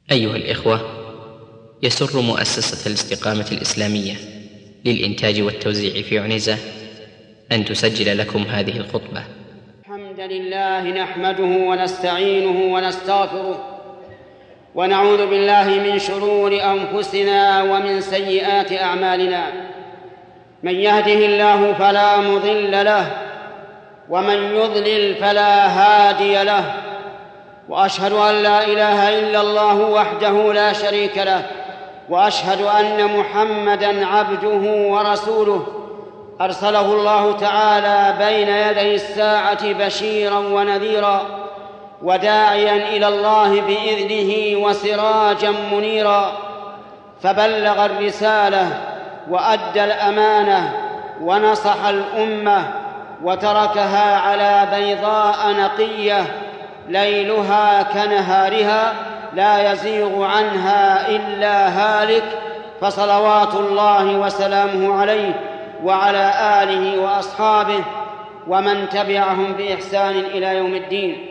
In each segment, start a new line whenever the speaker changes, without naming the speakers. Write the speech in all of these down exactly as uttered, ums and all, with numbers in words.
أيها الإخوة، يسر مؤسسة الاستقامة الإسلامية للإنتاج والتوزيع في عنيزة أن تسجل لكم هذه الخطبة.
الحمد لله نحمده ونستعينه ونستغفره ونعوذ بالله من شرور أنفسنا ومن سيئات أعمالنا. من يهده الله فلا مضل له ومن يضلل فلا هادي له، وأشهد أن لا إله إلا الله وحده لا شريك له، وأشهد أن محمدًا عبده ورسوله أرسله الله تعالى بين يدي الساعة بشيرًا ونذيرًا وداعيًا إلى الله بإذنه وسراجًا منيرًا، فبلغ الرسالة وأدى الأمانة ونصح الأمة وتركها على بيضاء نقية ليلها كنهارها لا يزيغ عنها إلا هالك، فصلوات الله وسلامه عليه وعلى آله وأصحابه ومن تبعهم بإحسان إلى يوم الدين.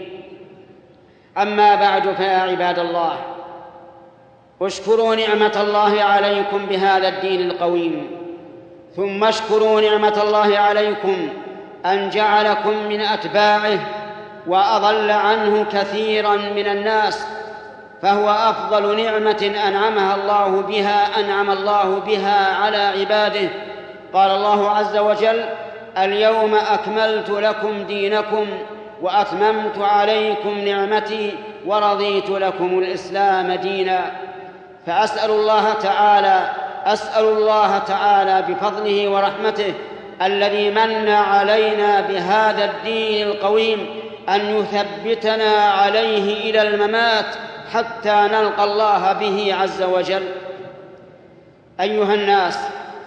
أما بعد، فيا عباد الله، اشكروا نعمة الله عليكم بهذا الدين القويم، ثم اشكروا نعمة الله عليكم أن جعلكم من أتباعه وأضل عنه كثيرا من الناس، فهو أفضل نعمة أنعمها الله بها أنعم الله بها على عباده. قال الله عز وجل: اليوم أكملت لكم دينكم وأتممت عليكم نعمتي ورضيت لكم الإسلام دينا. فأسأل الله تعالى أسأل الله تعالى بفضله ورحمته الذي من علينا بهذا الدين القويم أن يثبتنا عليه إلى الممات حتى نلقى الله به عز وجل. أيها الناس،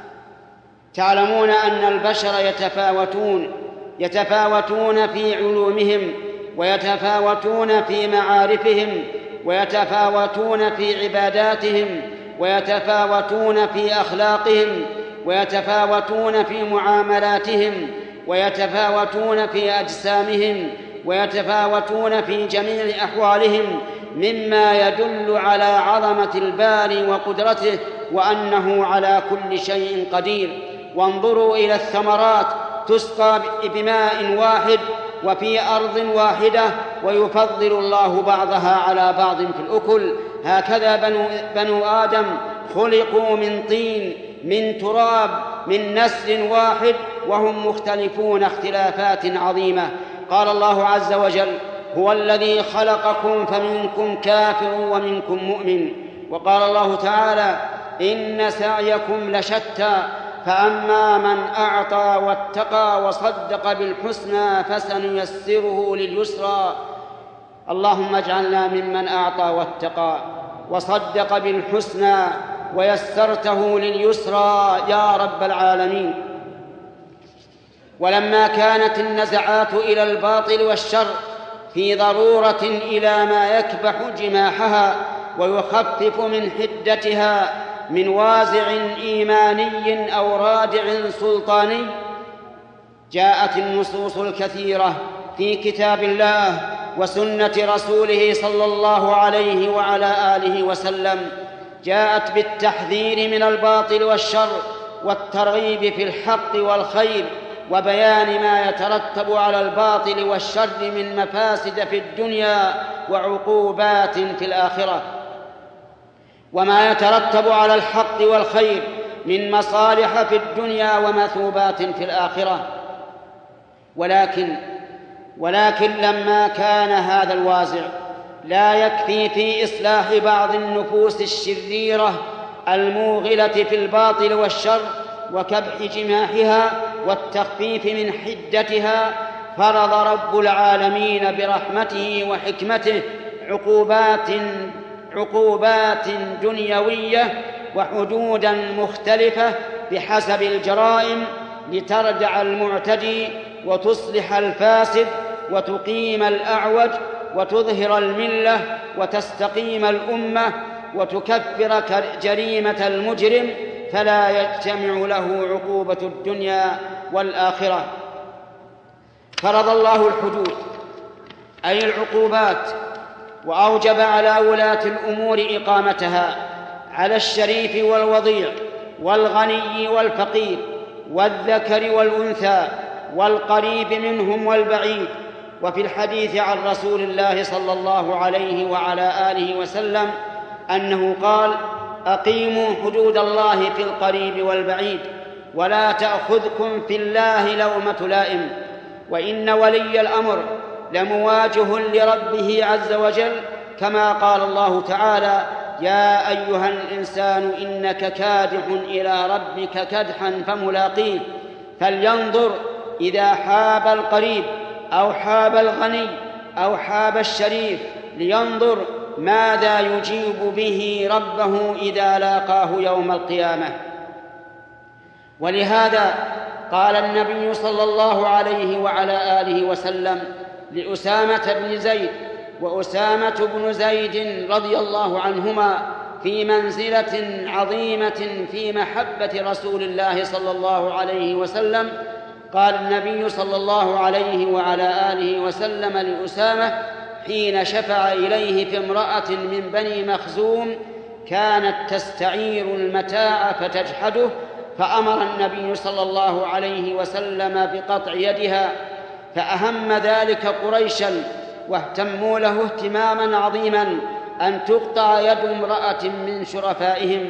تعلمون أن البشر يتفاوتون يتفاوتون في علومهم، ويتفاوتون في معارفهم، ويتفاوتون في عباداتهم، ويتفاوتون في أخلاقهم، ويتفاوتون في معاملاتهم، ويتفاوتون في أجسامهم، ويتفاوتون في جميع أحوالهم، مما يدل على عظمة الباري وقدرته وأنه على كل شيء قدير. وانظروا إلى الثمرات تسقى بماء واحد وفي أرض واحدة، ويفضل الله بعضها على بعض في الأكل. هكذا بنو, بنو آدم خلقوا من طين من تراب من نسل واحد، وهم مختلفون اختلافات عظيمة. قال الله عز وجل: هو الذي خلقكم فمنكم كافر ومنكم مؤمن. وقال الله تعالى: إن سعيكم لشتى، فأما من أعطى واتقى وصدق بالحسنى فسنيسره لليسرى. اللهم اجعلنا ممن أعطى واتقى وصدق بالحسنى ويسرته لليسرى يا رب العالمين. ولما كانت النزعات إلى الباطل والشر في ضرورة إلى ما يكبح جماحها ويخفف من حدتها من وازع إيماني أو رادع سلطاني، جاءت النصوص الكثيرة في كتاب الله وسنة رسوله صلى الله عليه وعلى آله وسلم، جاءت بالتحذير من الباطل والشر والترغيب في الحق والخير، وبيان ما يترتب على الباطل والشر من مفاسد في الدنيا وعقوبات في الآخرة، وما يترتب على الحق والخير من مصالح في الدنيا ومثوبات في الآخرة. ولكن ولكن لما كان هذا الوازع لا يكفي في إصلاح بعض النفوس الشريرة الموغلة في الباطل والشر وكبح جماحها والتخفيف من حدتها، فرض رب العالمين برحمته وحكمته عقوبات عقوبات دنيوية وحدودا مختلفة بحسب الجرائم، لتردع المعتدي وتصلح الفاسد وتقيم الأعوج وتظهر الملة وتستقيم الأمة وتكفر جريمة المجرم، فلا يجتمع له عقوبة الدنيا والآخرة. فرض الله الحدود أي العقوبات وأوجب على ولاة الأمور إقامتها على الشريف والوضيع والغني والفقير والذكر والأنثى والقريب منهم والبعيد. وفي الحديث عن رسول الله صلى الله عليه وعلى آله وسلم أنه قال: أقيموا حدود الله في القريب والبعيد ولا تأخذكم في الله لومة لائم. وإن ولي الأمر لمواجه لربه عز وجل، كما قال الله تعالى: يا أيها الإنسان إنك كادح إلى ربك كدحا فملاقيه. فلينظر إذا حاب القريب أو حاب الغني أو حاب الشريف، لينظر ماذا يجيب به ربه إذا لاقاه يوم القيامة. ولهذا قال النبي صلى الله عليه وعلى آله وسلم لأسامة بن زيد، وأسامة بن زيد رضي الله عنهما في منزلة عظيمة في محبة رسول الله صلى الله عليه وسلم، قال النبي صلى الله عليه وعلى آله وسلم لأسامة حين شفع إليه في امرأة من بني مخزوم كانت تستعير المتاع فتجحده، فأمر النبي صلى الله عليه وسلم بقطع يدها، فأهم ذلك قريشا واهتموا له اهتماما عظيما أن تقطع يد امرأة من شرفائهم.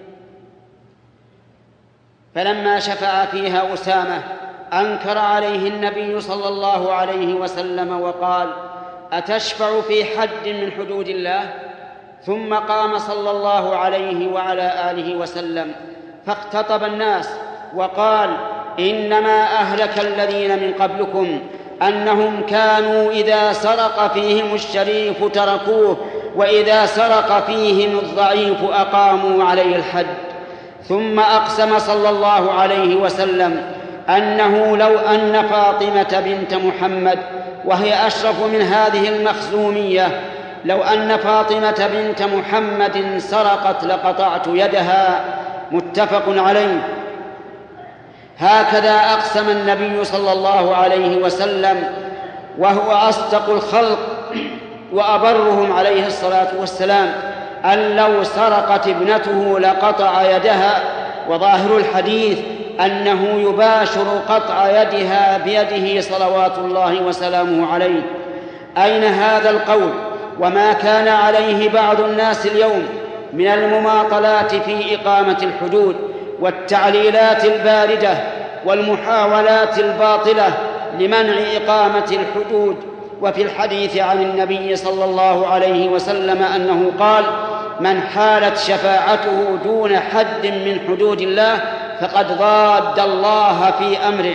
فلما شفع فيها أسامة أنكر عليه النبي صلى الله عليه وسلم وقال: أتشفع في حد من حدود الله؟ ثم قام صلى الله عليه وعلى آله وسلم فاختطب الناس وقال: إنما أهلك الذين من قبلكم أنهم كانوا إذا سرق فيهم الشريف تركوه، وإذا سرق فيهم الضعيف أقاموا عليه الحد. ثم أقسم صلى الله عليه وسلم أنه لو أن فاطمة بنت محمد، وهي أشرف من هذه المخزومية، لو أن فاطمة بنت محمد سرقت لقطعت يدها. متفق عليه. هكذا أقسم النبي صلى الله عليه وسلم وهو أصدق الخلق وأبرهم عليه الصلاة والسلام، أن لو سرقت ابنته لقطع يدها. وظاهر الحديث أنه يباشر قطع يدها بيده صلوات الله وسلامه عليه. أين هذا القول وما كان عليه بعض الناس اليوم من المماطلات في إقامة الحدود والتعليلات الباردة والمحاولات الباطلة لمنع إقامة الحدود؟ وفي الحديث عن النبي صلى الله عليه وسلم أنه قال: من حالت شفاعته دون حد من حدود الله فقد ضاد الله في أمره.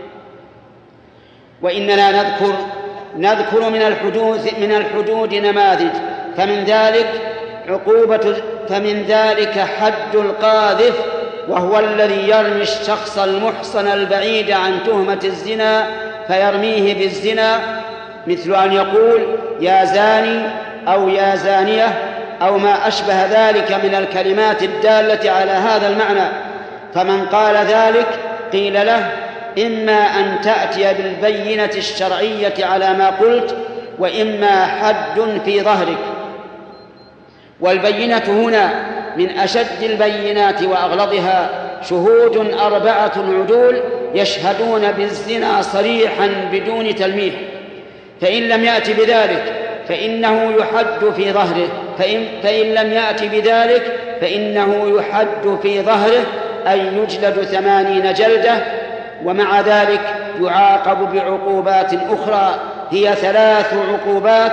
وإننا نذكر نذكر من الحدود من الحدود نماذج، فمن ذلك عقوبة فمن ذلك حد القاذف، وهو الذي يرمي الشخص المحصن البعيد عن تهمة الزنا فيرميه بالزنا، مثل أن يقول: يا زاني أو يا زانية أو ما أشبه ذلك من الكلمات الدالة على هذا المعنى. فمن قال ذلك قيل له: إما أن تأتي بالبينة الشرعية على ما قلت، وإما حد في ظهرك. والبينة هنا من أشد البينات وأغلظها شهود أربعة عدول يشهدون بالزنا صريحا بدون تلميح، فإن لم يأت بذلك فإنه يحد في ظهره فإن, فإن لم يأت بذلك فإنه يحد في ظهره، أي يجلد ثمانين جلدة. ومع ذلك يعاقب بعقوبات أخرى هي ثلاث عقوبات: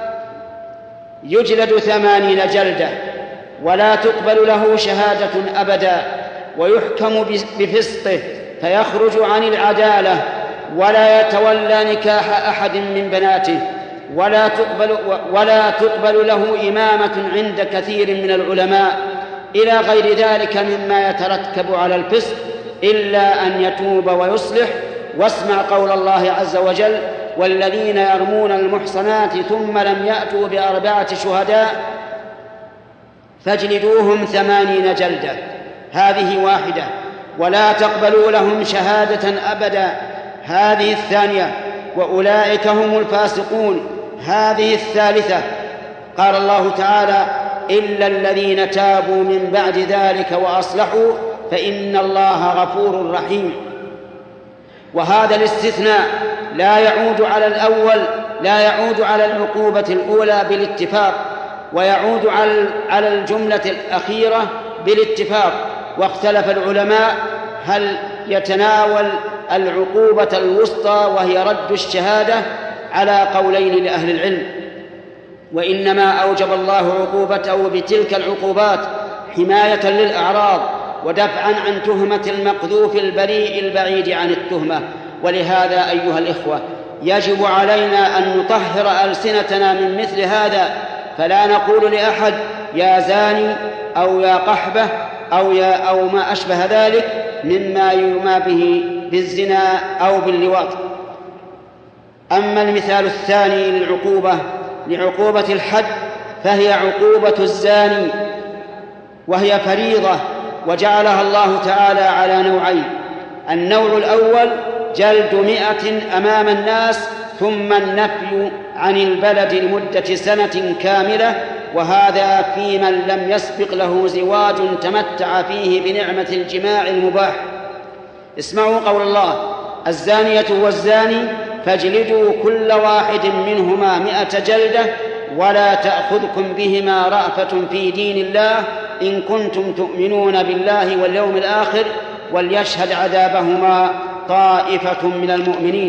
يجلد ثمانين جلدة، ولا تقبل له شهادة أبدا، ويحكم بفسقه فيخرج عن العدالة، ولا يتولى نكاح أحد من بناته، ولا تقبل, ولا تقبل له إمامة عند كثير من العلماء، إلى غير ذلك مما يترتب على الفسق، إلا أن يتوب ويصلح. واسمع قول الله عز وجل: والذين يرمون المحصنات ثم لم يأتوا بأربعة شهداء فاجلدوهم ثمانين جلدة. هذه واحدة. ولا تقبلوا لهم شهادة أبدا. هذه الثانية. وأولئك هم الفاسقون. هذه الثالثة. قال الله تعالى: إلا الذين تابوا من بعد ذلك وأصلحوا فإن الله غفور رحيم. وهذا الاستثناء لا يعود على الأول لا يعود على العقوبة الأولى بالاتفاق، ويعود على الجملة الأخيرة بالاتفاق. واختلف العلماء هل يتناول العقوبة الوسطى وهي رد الشهادة على قولين لأهل العلم، وإنما أوجب الله عقوبته بتلك العقوبات حماية للأعراض ودفعا عن تهمة المقذوف البريء البعيد عن التهمة. ولهذا أيها الإخوة يجب علينا أن نطهر ألسنتنا من مثل هذا، فلا نقول لأحد يا زاني أو يا قحبة أو, يا أو ما أشبه ذلك مما يرمى به بالزنا أو باللواط. أما المثال الثاني للعقوبة لعقوبة الحد فهي عقوبة الزاني، وهي فريضة وجعلها الله تعالى على نوعين: النوع الأول جلد مئة أمام الناس، ثم النفي عن البلد لمدة سنة كاملة، وهذا في من لم يسبق له زواج تمتع فيه بنعمة الجماع المباح. اسمعوا قول الله: الزانية والزاني فاجلدوا كل واحد منهما مئة جلدة ولا تأخذكم بهما رأفة في دين الله إن كنتم تؤمنون بالله واليوم الآخر وليشهد عذابهما طائفة من المؤمنين.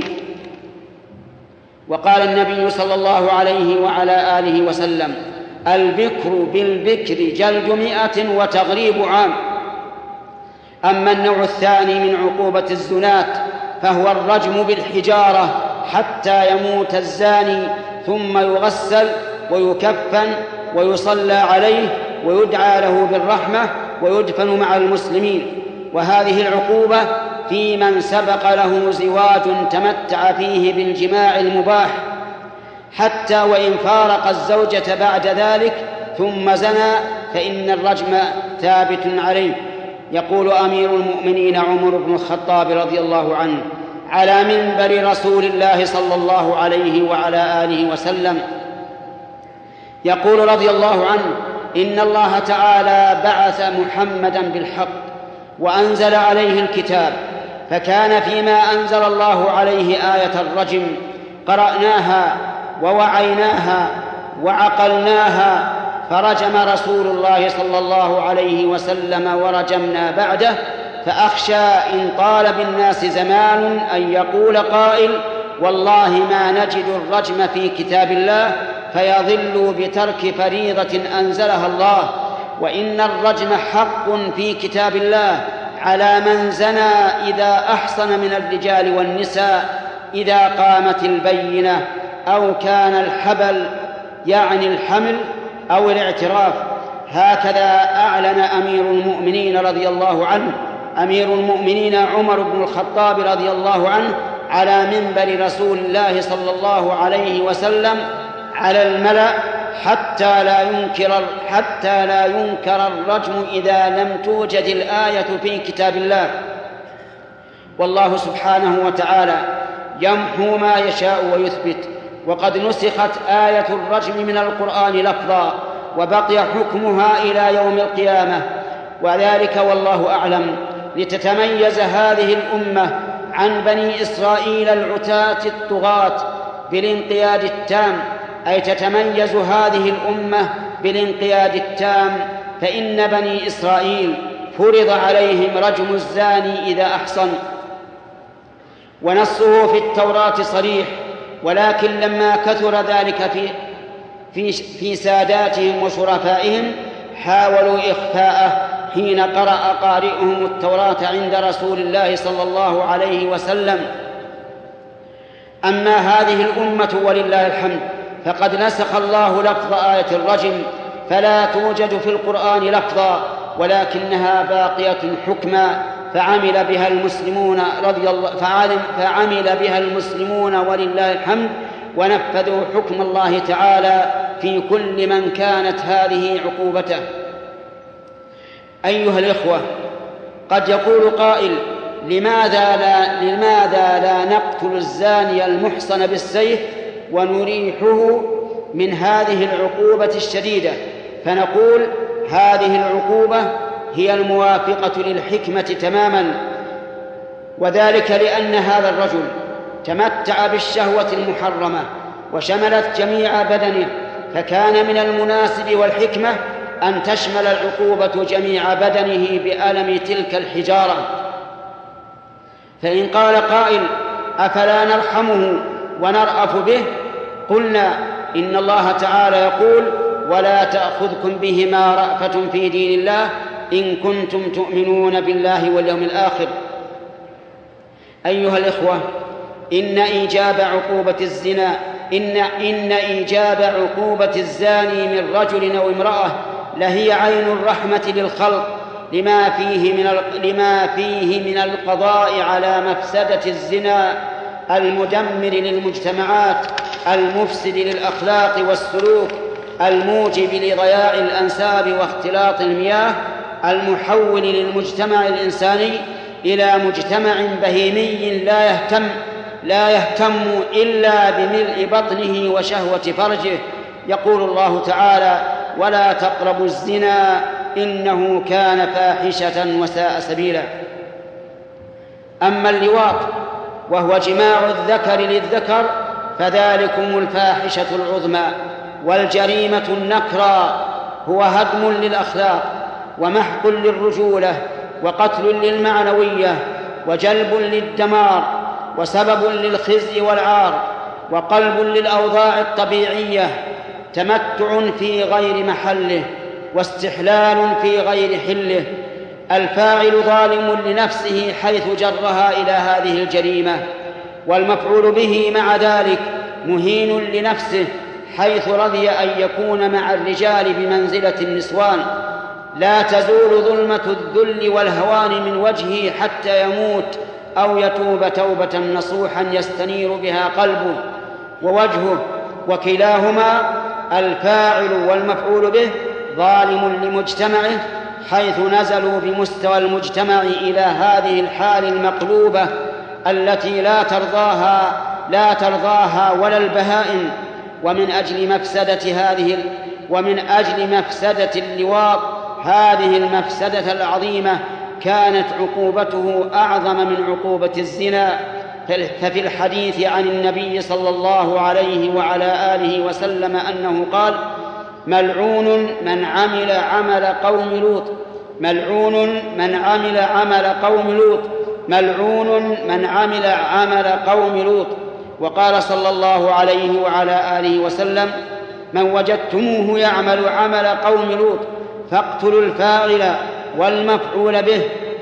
وقال النبي صلى الله عليه وعلى آله وسلم: البكر بالبكر جلد مئة وتغريب عام. أما النوع الثاني من عقوبة الزنات فهو الرجم بالحجارة حتى يموت الزاني، ثم يغسل ويكفن ويصلى عليه ويدعى له بالرحمة ويدفن مع المسلمين. وهذه العقوبة في من سبق له زواج تمتع فيه بالجماع المباح، حتى وإن فارق الزوجة بعد ذلك ثم زنى فإن الرجم ثابت عليه. يقول أمير المؤمنين عمر بن الخطاب رضي الله عنه على منبر رسول الله صلى الله عليه وعلى آله وسلم، يقول رضي الله عنه: إن الله تعالى بعث محمدا بالحق وأنزل عليه الكتاب، فكان فيما أنزل الله عليه آية الرجم قرأناها ووعيناها وعقلناها، فرجم رسول الله صلى الله عليه وسلم ورجمنا بعده. فأخشى إن طال بالناس زمان أن يقول قائل: والله ما نجد الرجم في كتاب الله، فيضل بترك فريضة أنزلها الله. وإن الرجم حق في كتاب الله على من زنى إذا أحصن من الرجال والنساء إذا قامت البينة أو كان الحبل يعني الحمل أو الاعتراف. هكذا أعلن أمير المؤمنين رضي الله عنه أمير المؤمنين عمر بن الخطاب رضي الله عنه على منبر رسول الله صلى الله عليه وسلم على الملأ حتى لا ينكر حتى لا ينكر الرجم إذا لم توجد الآية في كتاب الله. والله سبحانه وتعالى يمحو ما يشاء ويثبت، وقد نسخت آية الرجم من القرآن لفظا وبقي حكمها إلى يوم القيامة، وذلك والله أعلم لتتميز هذه الأمة عن بني إسرائيل العتاة الطغاة بالانقياد التام، أي تتميز هذه الأمة بالانقياد التام. فإن بني إسرائيل فرض عليهم رجم الزاني إذا أحصن، ونصه في التوراة صريح، ولكن لما كثر ذلك في في في ساداتهم وشرفائهم حاولوا إخفاءه حين قرأ قارئهم التوراة عند رسول الله صلى الله عليه وسلم. أما هذه الأمة ولله الحمد فقد نسخ الله لفظ آية الرجم، فلا توجد في القرآن لفظا، ولكنها باقية حكما، فعمل بها المسلمون رضي الله فعلم فعمل بها المسلمون ولله الحمد، ونفذوا حكم الله تعالى في كل من كانت هذه عقوبته. أيها الإخوة، قد يقول قائل: لماذا لا, لماذا لا نقتل الزاني المحصن بالسيف ونريحه من هذه العقوبة الشديدة، فنقول هذه العقوبة هي الموافقة للحكمة تماما، وذلك لأن هذا الرجل تمتع بالشهوة المحرمة وشملت جميع بدنه، فكان من المناسب والحكمة أن تشمل العقوبة جميع بدنه بألم تلك الحجارة. فإن قال قائل أفلا نرحمه ونرأف به؟ قلنا إن الله تعالى يقول ولا تأخذكم بهما رأفة في دين الله إن كنتم تؤمنون بالله واليوم الآخر. أيها الإخوة، إن إيجاب عقوبة الزنا إن, إن إيجاب عقوبة الزاني من رجل أو امرأة لهي عين الرحمة للخلق لما فيه من لما فيه من القضاء على مفسدة الزنا المدمر للمجتمعات المفسد للأخلاق والسلوك الموجب لضياع الأنساب واختلاط المياه المحول للمجتمع الإنساني إلى مجتمع بهيمي لا يهتم لا يهتم إلا بملء بطنه وشهوة فرجه. يقول الله تعالى ولا تقربوا الزنا إنه كان فاحشة وساء سبيلا. أما اللواط وهو جماع الذكر للذكر فذلكم الفاحشة العظمى والجريمة النكرى، هو هدم للأخلاق ومحق للرجولة وقتل للمعنوية وجلب للدمار وسبب للخزي والعار وقلب للأوضاع الطبيعية، تمتع في غير محله واستحلال في غير حله. الفاعل ظالم لنفسه حيث جرها إلى هذه الجريمة، والمفعول به مع ذلك مهين لنفسه حيث رضي أن يكون مع الرجال بمنزلة النسوان. لا تزول ظلمة الذل والهوان من وجهه حتى يموت أو يتوب توبة نصوحا يستنير بها قلبه ووجهه، وكلاهما الفاعل والمفعول به ظالم لمجتمعه حيث نزلوا بمستوى المجتمع إلى هذه الحال المقلوبة التي لا ترضاها لا ترضاها ولا البهائم. ومن أجل مفسدة هذه ومن أجل مفسدة اللواط هذه المفسدة العظيمة كانت عقوبته أعظم من عقوبة الزنا. ففي الحديث عن النبي صلى الله عليه وعلى آله وسلم أنه قال ملعون من عمل عمل قوم لوط ملعون من عمل عمل قوم لوط ملعون من عمل عمل قوم لوط. وقال صلى الله عليه وعلى آله وسلم من وجدتموه يعمل عمل قوم لوط فاقتلوا الفاعل والمفعول به.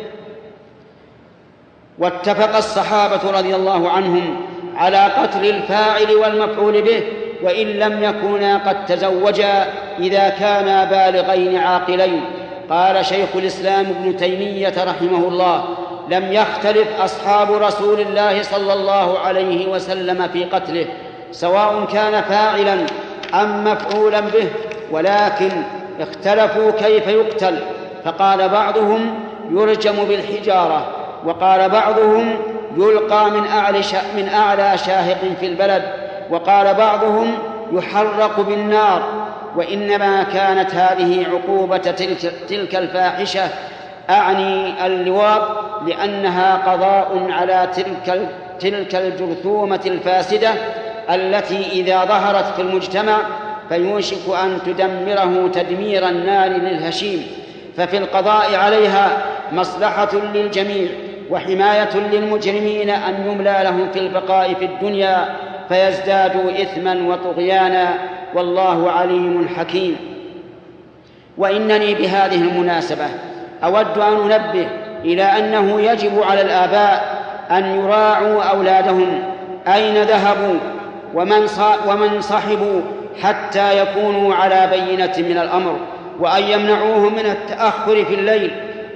واتفق الصحابة رضي الله عنهم على قتل الفاعل والمفعول به وإن لم يكونا قد تزوجا إذا كانا بالغين عاقلين. قال شيخ الإسلام ابن تيمية رحمه الله لم يختلف أصحاب رسول الله صلى الله عليه وسلم في قتله سواء كان فاعلا أم مفعولا به، ولكن اختلفوا كيف يقتل، فقال بعضهم يرجم بالحجارة، وقال بعضهم يلقى من أعلى من أعلى شاهق في البلد، وقال بعضهم يحرق بالنار. وإنما كانت هذه عقوبة تلك, تلك الفاحشة أعني اللواط لأنها قضاء على تلك, تلك الجرثومة الفاسدة التي إذا ظهرت في المجتمع فيوشك أن تدمره تدمير النار للهشيم. ففي القضاء عليها مصلحة للجميع وحماية للمجرمين أن يملى لهم في البقاء في الدنيا فيزدادوا إثما وطغيانا، والله عليم حكيم. وإنني بهذه المناسبة أود أن أنبه إلى أنه يجب على الآباء أن يراعوا أولادهم أين ذهبوا ومن صحبوا حتى يكونوا على بينة من الأمر، وأن يمنعوهم من التأخر في الليل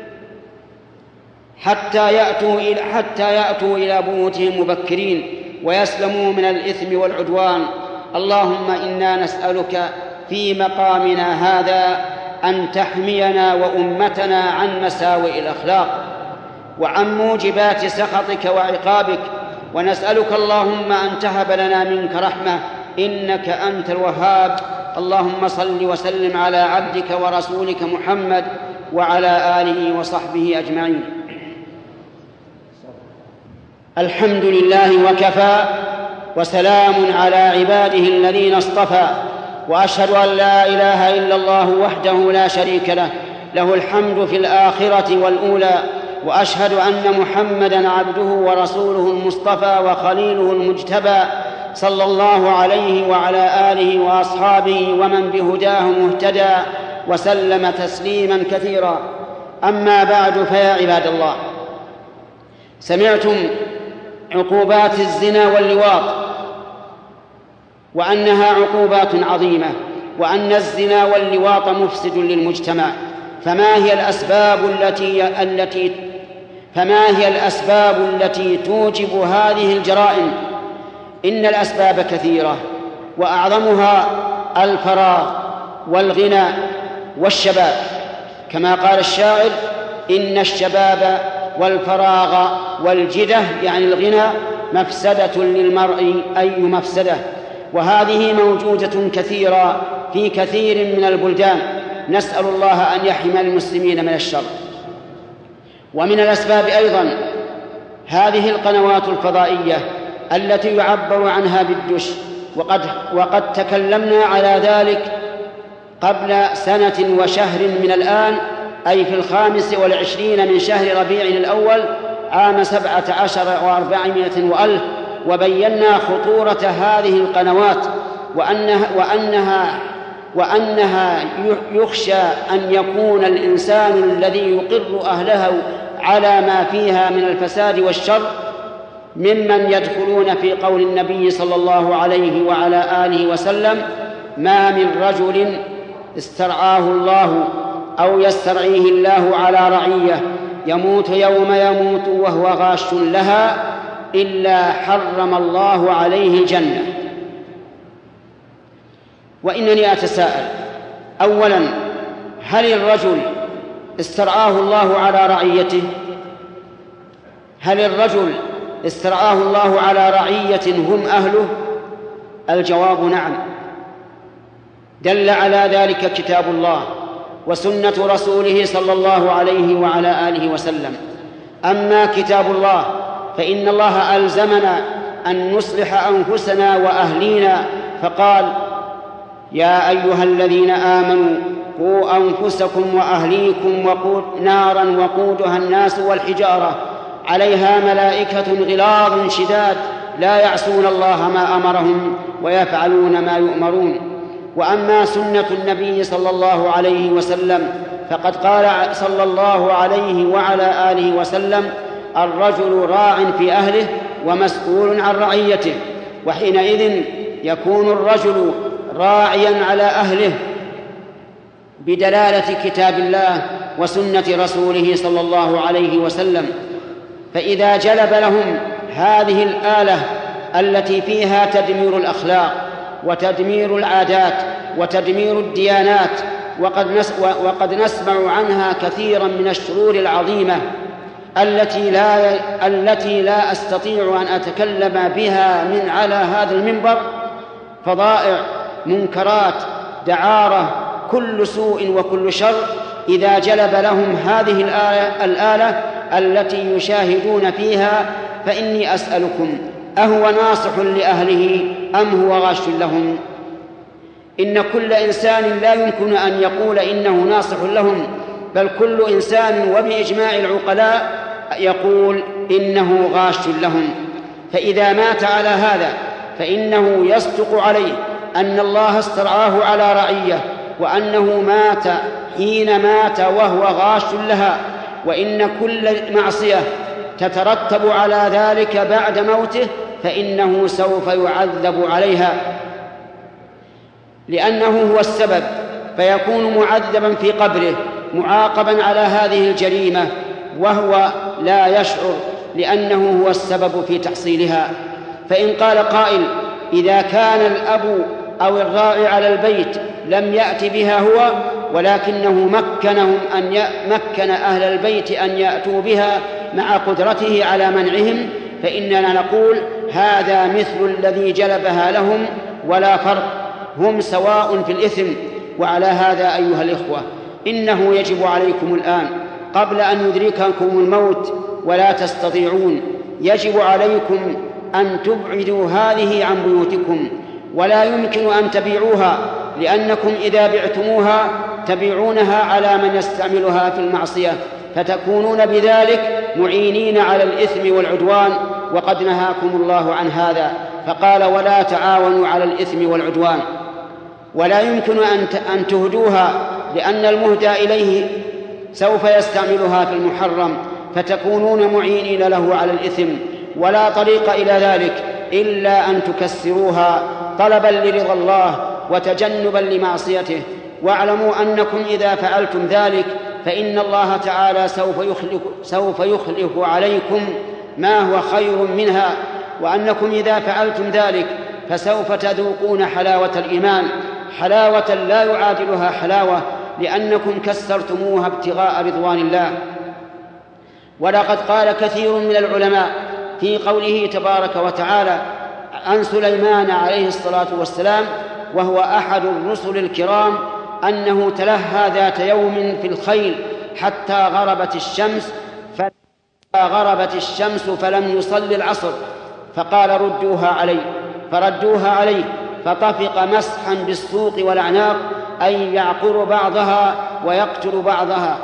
حتى يأتوا إلى, حتى يأتوا إلى بيوتهم مبكرين ويسلموا من الإثم والعدوان. اللهم إنا نسألك في مقامنا هذا أن تحمينا وأمتنا عن مساوئ الأخلاق وعن موجبات سخطك وعقابك، ونسألك اللهم أن تهب لنا منك رحمة إنك أنت الوهاب. اللهم صل وسلم على عبدك ورسولك محمد وعلى آله وصحبه أجمعين. الحمد لله وكفى، وسلام على عباده الذين اصطفى، وأشهد أن لا إله إلا الله وحده لا شريك له، له الحمد في الآخرة والأولى، وأشهد أن محمدًا عبده ورسوله المصطفى وخليله المجتبى، صلى الله عليه وعلى آله وأصحابه ومن بهداه مهتدى، وسلم تسليمًا كثيرا. أما بعد، فيا عباد الله، سمعتم عقوبات الزنا واللواط، وأنها عقوبات عظيمة، وأن الزنا واللواط مفسد للمجتمع. فما هي الأسباب التي التي فما هي الأسباب التي توجب هذه الجرائم؟ إن الأسباب كثيرة، وأعظمها الفراغ والغنى والشباب، كما قال الشاعر: إن الشباب والفراغ والجدة، يعني الغنى، مفسدة للمرء أي مفسدة. وهذه موجودة كثيرة في كثير من البلدان، نسأل الله أن يحمي المسلمين من الشر. ومن الأسباب أيضا هذه القنوات الفضائية التي يعبر عنها بالدش، وقد, وقد تكلمنا على ذلك قبل سنة وشهر من الآن، أي في الخامس والعشرين من شهر ربيع الأول عام سبعة عشر وأربعمائة وألف، وبينا خطورة هذه القنوات، وأنها, وأنها, وأنها يخشى أن يكون الإنسان الذي يقر أهله على ما فيها من الفساد والشر ممن يدخلون في قول النبي صلى الله عليه وعلى آله وسلم: ما من رجل استرعاه الله أو يسترعيه الله على رعية يموت يوم يموت وهو غاش لها إلا حرم الله عليه الجنة. وإنني أتساءل: أولا، هل الرجل استرعاه الله على رعيته؟ هل الرجل استرعاه الله على رعية هم أهله؟ الجواب نعم، دل على ذلك كتاب الله وسنة رسوله صلى الله عليه وعلى آله وسلم. أما كتاب الله فإن الله ألزمنا أن نصلح أنفسنا وأهلينا، فقال: يا أيها الذين آمنوا قوا أنفسكم وأهليكم وقود نارا وقودها الناس والحجارة عليها ملائكة غلاظ شداد لا يعصون الله ما أمرهم ويفعلون ما يؤمرون. وأما سنة النبي صلى الله عليه وسلم فقد قال صلى الله عليه وعلى آله وسلم: الرجل راع في أهله ومسؤول عن رعيته. وحينئذ يكون الرجل راعيا على أهله بدلالة كتاب الله وسنة رسوله صلى الله عليه وسلم. فإذا جلب لهم هذه الآلة التي فيها تدمير الأخلاق وتدمير العادات وتدمير الديانات، وقد, نس وقد نسمع عنها كثيرا من الشرور العظيمة التي لا, التي لا أستطيع أن أتكلم بها من على هذا المنبر، فضائع، منكرات، دعارة، كل سوء وكل شر، إذا جلب لهم هذه الآلة, الآلة التي يشاهدون فيها، فإني أسألكم: أهو ناصح لأهله أم هو غاش لهم؟ إن كل إنسان لا يمكن أن يقول إنه ناصح لهم، بل كل إنسان وبإجماع العقلاء يقول إنه غاش لهم. فإذا مات على هذا فإنه يصدق عليه أن الله استرعاه على رعية، وأنه مات حين مات وهو غاش لها، وإن كل معصية تترتب على ذلك بعد موته فإنه سوف يعذب عليها، لأنه هو السبب، فيكون معذبا في قبره معاقبا على هذه الجريمة وهو لا يشعر، لأنه هو السبب في تحصيلها. فإن قال قائل: إذا كان الأب أو الراعي على البيت لم يأت بها هو، ولكنه مكنهم أن يمكن أهل البيت أن يأتوا بها مع قدرته على منعهم، فإننا نقول: هذا مثل الذي جلبها لهم ولا فرق، هم سواء في الإثم. وعلى هذا أيها الإخوة إنه يجب عليكم الآن قبل أن يدرككم الموت ولا تستطيعون، يجب عليكم أن تبعدوا هذه عن بيوتكم، ولا يمكن أن تبيعوها، لأنكم إذا بعتموها تبيعونها على من يستعملها في المعصية، فتكونون بذلك معينين على الإثم والعدوان، وقد نهاكم الله عن هذا فقال: ولا تعاونوا على الإثم والعدوان. ولا يمكن أن تهدوها، لأن المهدى إليه سوف يستعملها في المحرم، فتكونون معينين له على الإثم، ولا طريق إلى ذلك إلا أن تكسروها طلبا لرضا الله وتجنبا لمعصيته. واعلموا أنكم إذا فعلتم ذلك فإن الله تعالى سوف يخلف, سوف يخلف عليكم ما هو خير منها، وأنكم إذا فعلتم ذلك فسوف تذوقون حلاوة الإيمان، حلاوة لا يعادلها حلاوة، لأنكم كسرتموها ابتغاء رضوان الله. ولقد قال كثير من العلماء في قوله تبارك وتعالى عن سليمان عليه الصلاة والسلام وهو أحد الرسل الكرام أنه تلهى ذات يوم في الخيل حتى غربت الشمس فغربت الشمس فلم يصل العصر، فقال: ردوها علي، فردوها عليه، فطفق مسحا بالسوق والأعناق، أي يعقر بعضها ويقتل بعضها.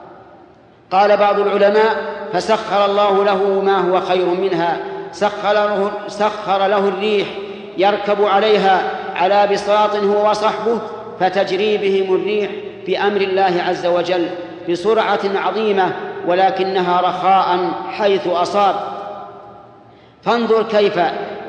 قال بعض العلماء: فسخر الله له ما هو خير منها، سخر له, سخر له الريح يركب عليها على بساط هو وصحبه، فتجري بهم الريح بأمر الله عز وجل بسرعة عظيمة، ولكنها رخاء حيث أصاب. فانظر كيف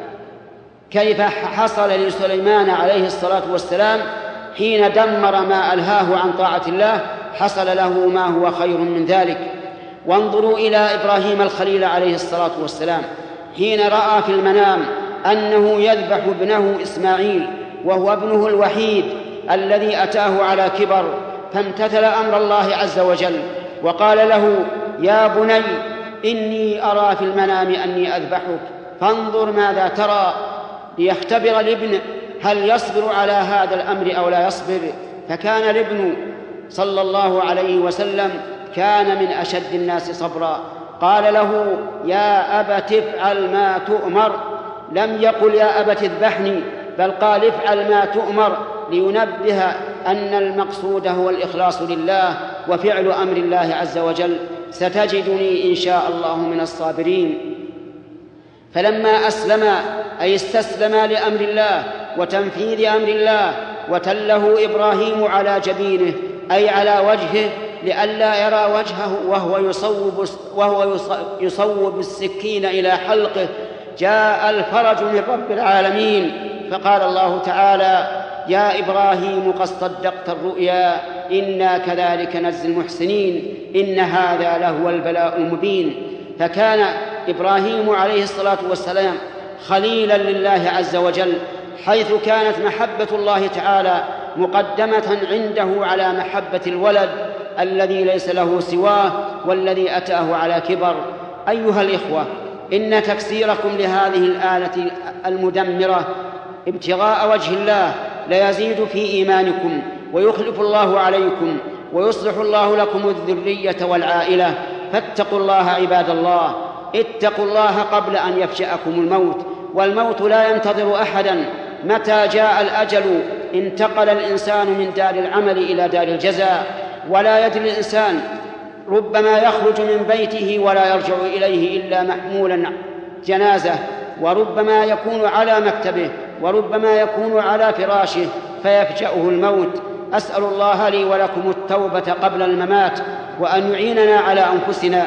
كيف حصل لسليمان عليه الصلاة والسلام حين دمر ما ألهاه عن طاعة الله، حصل له ما هو خير من ذلك. وانظروا إلى إبراهيم الخليل عليه الصلاة والسلام حين رأى في المنام أنه يذبح ابنه إسماعيل، وهو ابنه الوحيد الذي أتاه على كبر، فامتثل أمر الله عز وجل وقال له: يا بني إني أرى في المنام أني أذبحك فانظر ماذا ترى، ليختبر الابن هل يصبر على هذا الأمر أو لا يصبر. فكان الابن صلى الله عليه وسلم كان من أشد الناس صبرا. قال له: يا أبت افعل ما تؤمر، لم يقل يا أبت اذبحني، بل قال افعل ما تؤمر، لينبه أن المقصود هو الإخلاص لله وفعل أمر الله عز وجل. ستجدني إن شاء الله من الصابرين. فلما أسلم أي استسلم لأمر الله وتنفيذ أمر الله، وتله إبراهيم على جبينه أي على وجهه لئلا يرى وجهه وهو يصوب, وهو يصوب السكين إلى حلقه، جاء الفرج من رب العالمين. فقال الله تعالى: يا إبراهيم قد صدقت الرؤيا إنا كذلك نجزي المحسنين إن هذا لهو البلاء المبين. فكان إبراهيم عليه الصلاة والسلام خليلا لله عز وجل، حيث كانت محبة الله تعالى مقدمة عنده على محبة الولد الذي ليس له سواه والذي أتاه على كبر. أيها الإخوة، إن تكسيركم لهذه الآلة المدمرة ابتغاء وجه الله ليزيد في إيمانكم، ويخلف الله عليكم، ويصلح الله لكم الذرية والعائلة. فاتقوا الله عباد الله، اتقوا الله قبل أن يفجأكم الموت، والموت لا ينتظر أحدا. متى جاء الأجل انتقل الإنسان من دار العمل إلى دار الجزاء، ولا يدري الإنسان، ربما يخرج من بيته ولا يرجع إليه إلا محمولا جنازة، وربما يكون على مكتبه، وربما يكون على فراشه فيفجأه الموت. أسأل الله لي ولكم التوبة قبل الممات، وأن يعيننا على أنفسنا.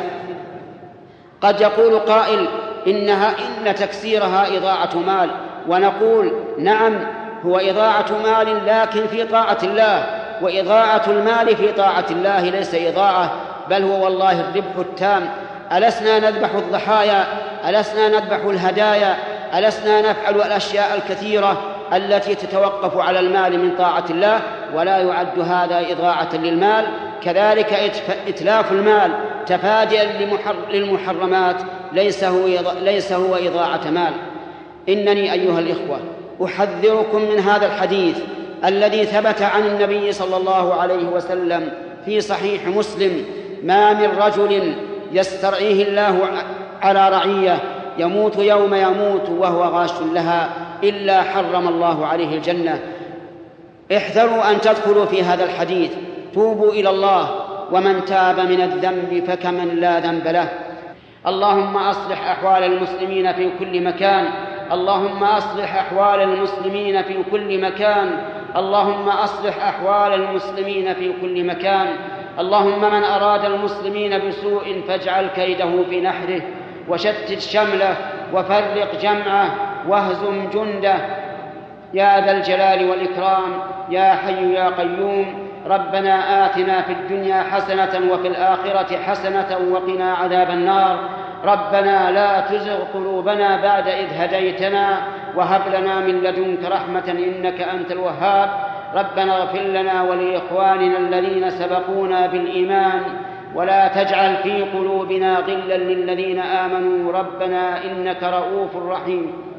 قد يقول قائل: إنها إن تكسيرها إضاعة مال، ونقول: نعم، هو إضاعة مال لكن في طاعة الله، وإضاعة المال في طاعة الله ليس إضاعة، بل هو والله الربح التام. ألسنا نذبح الضحايا؟ ألسنا نذبح الهدايا؟ ألسنا نفعل الأشياء الكثيرة التي تتوقف على المال من طاعة الله؟ ولا يعد هذا إضاعة للمال. كذلك إتلاف المال تفاديا للمحرمات ليس هو ليس هو إضاعة مال. إنني أيها الإخوة أحذركم من هذا الحديث الذي ثبت عن النبي صلى الله عليه وسلم في صحيح مسلم: ما من رجل يسترعيه الله على رعية يموت يوم يموت وهو غاش لها إلا حرم الله عليه الجنة. احذروا أن تدخلوا في هذا الحديث، توبوا إلى الله، ومن تاب من الذنب فكمن لا ذنب له. اللهم أصلح أحوال المسلمين في كل مكان، اللهم أصلح أحوال المسلمين في كل مكان، اللهم أصلح أحوال المسلمين في كل مكان. اللهم من أراد المسلمين بسوء فاجعل كيده في نحره، وشتت شمله، وفرق جمعه، واهزم جنده، يا ذا الجلال والإكرام، يا حي يا قيوم. ربنا آتنا في الدنيا حسنة وفي الآخرة حسنة وقنا عذاب النار. ربنا لا تزغ قلوبنا بعد إذ هديتنا وهب لنا من لدنك رحمة إنك أنت الوهاب. ربنا اغفر لنا ولإخواننا الذين سبقونا بالإيمان ولا تجعل في قلوبنا غلا للذين آمنوا ربنا إنك رؤوف رحيم.